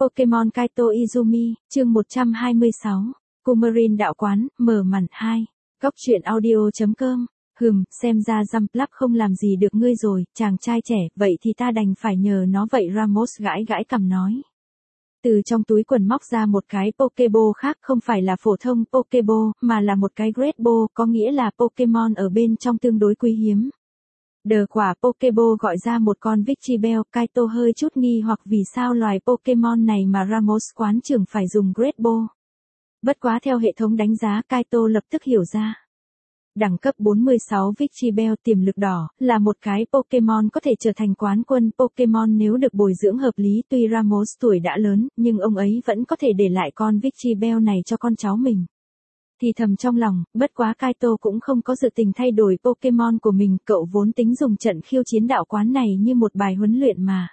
Pokemon Kaito Izumi, chương 126. Coumarin đạo quán, mở màn 2. Góc truyện audio.com. Xem ra Jumpluff không làm gì được ngươi rồi, chàng trai trẻ, vậy thì ta đành phải nhờ nó vậy. Ramos gãi gãi cằm nói. Từ trong túi quần móc ra một cái Pokeball khác, không phải là phổ thông Pokeball, mà là một cái Great Ball, có nghĩa là Pokemon ở bên trong tương đối quý hiếm. Đờ quả Pokeball gọi ra một con Victreebel. Kaito hơi chút nghi hoặc vì sao loài Pokemon này mà Ramos quán trưởng phải dùng Great Ball. Bất quá theo hệ thống đánh giá, Kaito lập tức hiểu ra. Đẳng cấp 46 Victreebel tiềm lực đỏ, là một cái Pokemon có thể trở thành quán quân Pokemon nếu được bồi dưỡng hợp lý. Tuy Ramos tuổi đã lớn, nhưng ông ấy vẫn có thể để lại con Victreebel này cho con cháu mình. Thì thầm trong lòng, bất quá Kaito cũng không có dự tình thay đổi Pokemon của mình, cậu vốn tính dùng trận khiêu chiến đạo quán này như một bài huấn luyện mà.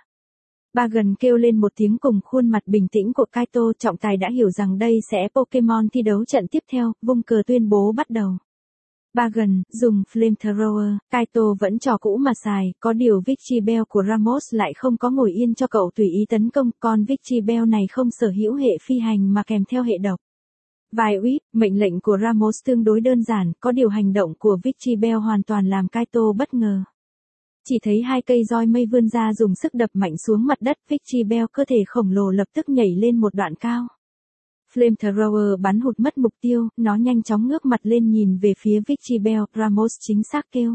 Bagon kêu lên một tiếng cùng khuôn mặt bình tĩnh của Kaito. Trọng tài đã hiểu rằng đây sẽ Pokemon thi đấu trận tiếp theo, vung cờ tuyên bố bắt đầu. Bagon, dùng Flamethrower. Kaito vẫn trò cũ mà xài, có điều Victreebel của Ramos lại không có ngồi yên cho cậu tùy ý tấn công. Con Victreebel này không sở hữu hệ phi hành mà kèm theo hệ độc. Vài whip, mệnh lệnh của Ramos tương đối đơn giản, có điều hành động của Victreebel hoàn toàn làm Kaito bất ngờ. Chỉ thấy hai cây roi mây vươn ra dùng sức đập mạnh xuống mặt đất. Victreebel cơ thể khổng lồ lập tức nhảy lên một đoạn cao. Flamethrower bắn hụt mất mục tiêu, nó nhanh chóng ngước mặt lên nhìn về phía Victreebel. Ramos chính xác kêu.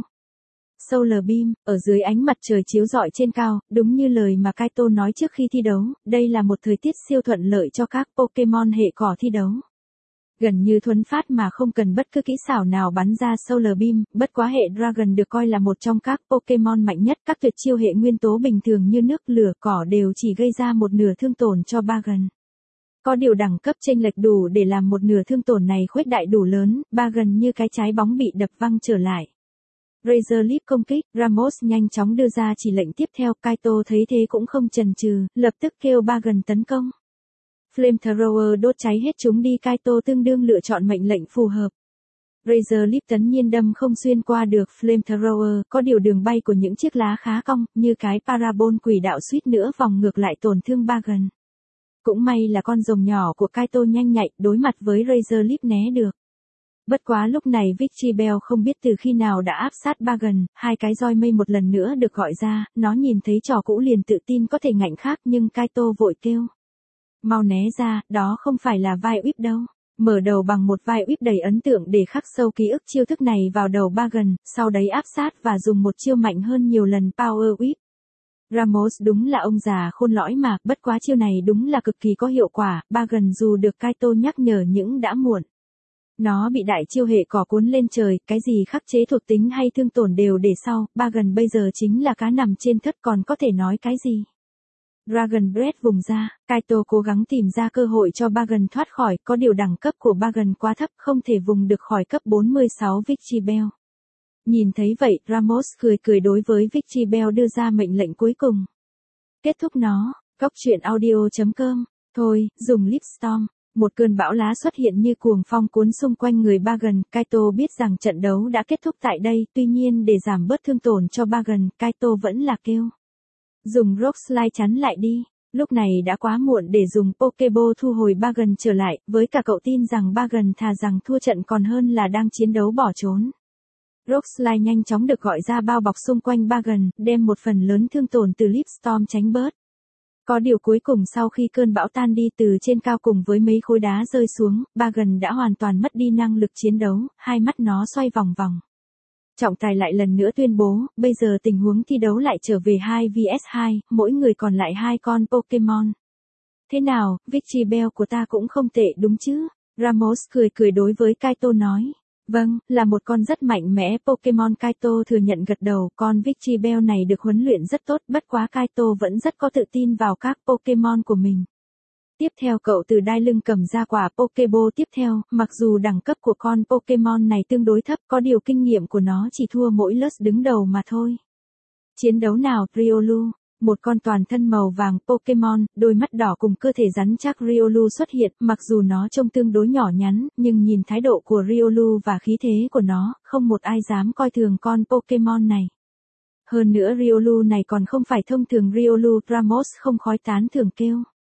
Solar Beam, ở dưới ánh mặt trời chiếu rọi trên cao, đúng như lời mà Kaito nói trước khi thi đấu, đây là một thời tiết siêu thuận lợi cho các Pokemon hệ cỏ thi đấu. Gần như thuấn phát mà không cần bất cứ kỹ xảo nào bắn ra Solar Beam, bất quá hệ Dragon được coi là một trong các Pokemon mạnh nhất. Các tuyệt chiêu hệ nguyên tố bình thường như nước, lửa, cỏ đều chỉ gây ra một nửa thương tổn cho Bagon. Có điều đẳng cấp chênh lệch đủ để làm một nửa thương tổn này khuếch đại đủ lớn. Bagon như cái trái bóng bị đập văng trở lại. Razor Leaf công kích, Ramos nhanh chóng đưa ra chỉ lệnh tiếp theo. Kaito thấy thế cũng không chần chừ, lập tức kêu Bagon tấn công. Flamethrower đốt cháy hết chúng đi. Kaito tương đương lựa chọn mệnh lệnh phù hợp. Razor Leaf tất nhiên đâm không xuyên qua được Flamethrower, có điều đường bay của những chiếc lá khá cong, như cái parabol quỷ đạo suýt nữa vòng ngược lại tổn thương Bagon. Cũng may là con rồng nhỏ của Kaito nhanh nhạy, đối mặt với Razor Leaf né được. Bất quá lúc này Victreebel không biết từ khi nào đã áp sát Bagon, hai cái roi mây một lần nữa được gọi ra, nó nhìn thấy trò cũ liền tự tin có thể ngạnh khác nhưng Kaito vội kêu. Mau né ra, đó không phải là vai whip đâu. Mở đầu bằng một vai whip đầy ấn tượng để khắc sâu ký ức chiêu thức này vào đầu Bagon, sau đấy áp sát và dùng một chiêu mạnh hơn nhiều lần Power Whip. Ramos đúng là ông già khôn lõi mà, bất quá chiêu này đúng là cực kỳ có hiệu quả. Bagon dù được Kaito nhắc nhở nhưng đã muộn. Nó bị đại chiêu hệ cỏ cuốn lên trời, cái gì khắc chế thuộc tính hay thương tổn đều để sau. Bagon bây giờ chính là cá nằm trên thớt, còn có thể nói cái gì. Dragon Breath vùng ra, Kaito cố gắng tìm ra cơ hội cho Bagon thoát khỏi, có điều đẳng cấp của Bagon quá thấp, không thể vùng được khỏi cấp 46 Victreebel. Nhìn thấy vậy, Ramos cười đối với Victreebel đưa ra mệnh lệnh cuối cùng. Kết thúc nó, góc truyện audio.com, thôi, dùng Leaf Storm. Một cơn bão lá xuất hiện như cuồng phong cuốn xung quanh người Bagon. Kaito biết rằng trận đấu đã kết thúc tại đây, tuy nhiên để giảm bớt thương tổn cho Bagon, Kaito vẫn là kêu. Dùng Rock Slide chắn lại đi. Lúc này đã quá muộn để dùng Pokeball thu hồi Bagon trở lại, với cả cậu tin rằng Bagon thà rằng thua trận còn hơn là đang chiến đấu bỏ trốn. Rock Slide nhanh chóng được gọi ra bao bọc xung quanh Bagon, đem một phần lớn thương tổn từ Leaf Storm tránh bớt. Có điều cuối cùng sau khi cơn bão tan đi từ trên cao cùng với mấy khối đá rơi xuống, Bagon đã hoàn toàn mất đi năng lực chiến đấu, hai mắt nó xoay vòng vòng. Trọng tài lại lần nữa tuyên bố, bây giờ tình huống thi đấu lại trở về 2 vs 2, mỗi người còn lại 2 con Pokemon. Thế nào, Victreebel của ta cũng không tệ đúng chứ? Ramos cười đối với Kaito nói. Vâng, là một con rất mạnh mẽ Pokemon. Kaito thừa nhận gật đầu, con Victreebel này được huấn luyện rất tốt, bất quá Kaito vẫn rất có tự tin vào các Pokemon của mình. Tiếp theo cậu từ đai lưng cầm ra quả Pokeball tiếp theo, mặc dù đẳng cấp của con Pokemon này tương đối thấp, có điều kinh nghiệm của nó chỉ thua mỗi lớp đứng đầu mà thôi. Chiến đấu nào, Riolu, một con toàn thân màu vàng Pokemon, đôi mắt đỏ cùng cơ thể rắn chắc Riolu xuất hiện, mặc dù nó trông tương đối nhỏ nhắn, nhưng nhìn thái độ của Riolu và khí thế của nó, không một ai dám coi thường con Pokemon này. Hơn nữa Riolu này còn không phải thông thường Riolu. Ramos không khói tán thưởng kêu.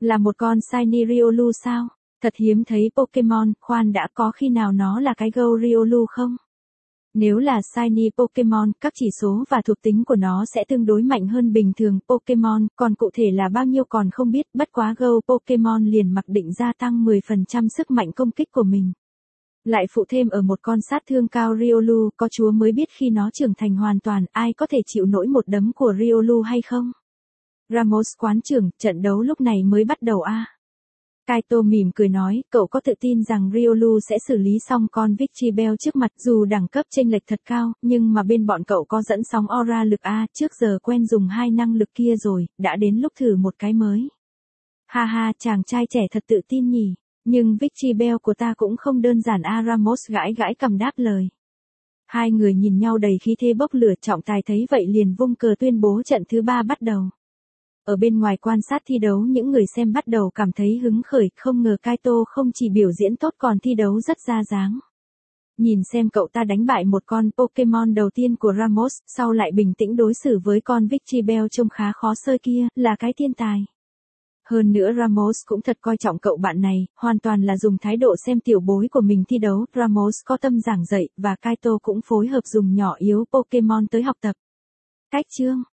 Là một con Shiny Riolu sao? Thật hiếm thấy Pokemon, khoan đã, có khi nào nó là cái Go Riolu không? Nếu là Shiny Pokemon, các chỉ số và thuộc tính của nó sẽ tương đối mạnh hơn bình thường Pokemon, còn cụ thể là bao nhiêu còn không biết, bất quá Go Pokemon liền mặc định gia tăng 10% sức mạnh công kích của mình. Lại phụ thêm ở một con sát thương cao Riolu, có chúa mới biết khi nó trưởng thành hoàn toàn, ai có thể chịu nổi một đấm của Riolu hay không? Ramos quán trưởng, trận đấu lúc này mới bắt đầu a. Kaito mỉm cười nói, cậu có tự tin rằng Riolu sẽ xử lý xong con Victreebel trước mặt, dù đẳng cấp chênh lệch thật cao, nhưng mà bên bọn cậu có dẫn sóng aura lực a, trước giờ quen dùng hai năng lực kia rồi, đã đến lúc thử một cái mới. Ha ha, chàng trai trẻ thật tự tin nhỉ, nhưng Victreebel của ta cũng không đơn giản a. Ramos gãi gãi cầm đáp lời. Hai người nhìn nhau đầy khí thế bốc lửa, trọng tài thấy vậy liền vung cờ tuyên bố trận thứ 3 bắt đầu. Ở bên ngoài quan sát thi đấu, những người xem bắt đầu cảm thấy hứng khởi, không ngờ Kaito không chỉ biểu diễn tốt còn thi đấu rất ra dáng. Nhìn xem cậu ta đánh bại một con Pokemon đầu tiên của Ramos, sau lại bình tĩnh đối xử với con Victreebel trông khá khó sơi kia, là cái thiên tài. Hơn nữa Ramos cũng thật coi trọng cậu bạn này, hoàn toàn là dùng thái độ xem tiểu bối của mình thi đấu. Ramos có tâm giảng dạy, và Kaito cũng phối hợp dùng nhỏ yếu Pokemon tới học tập. Cách chương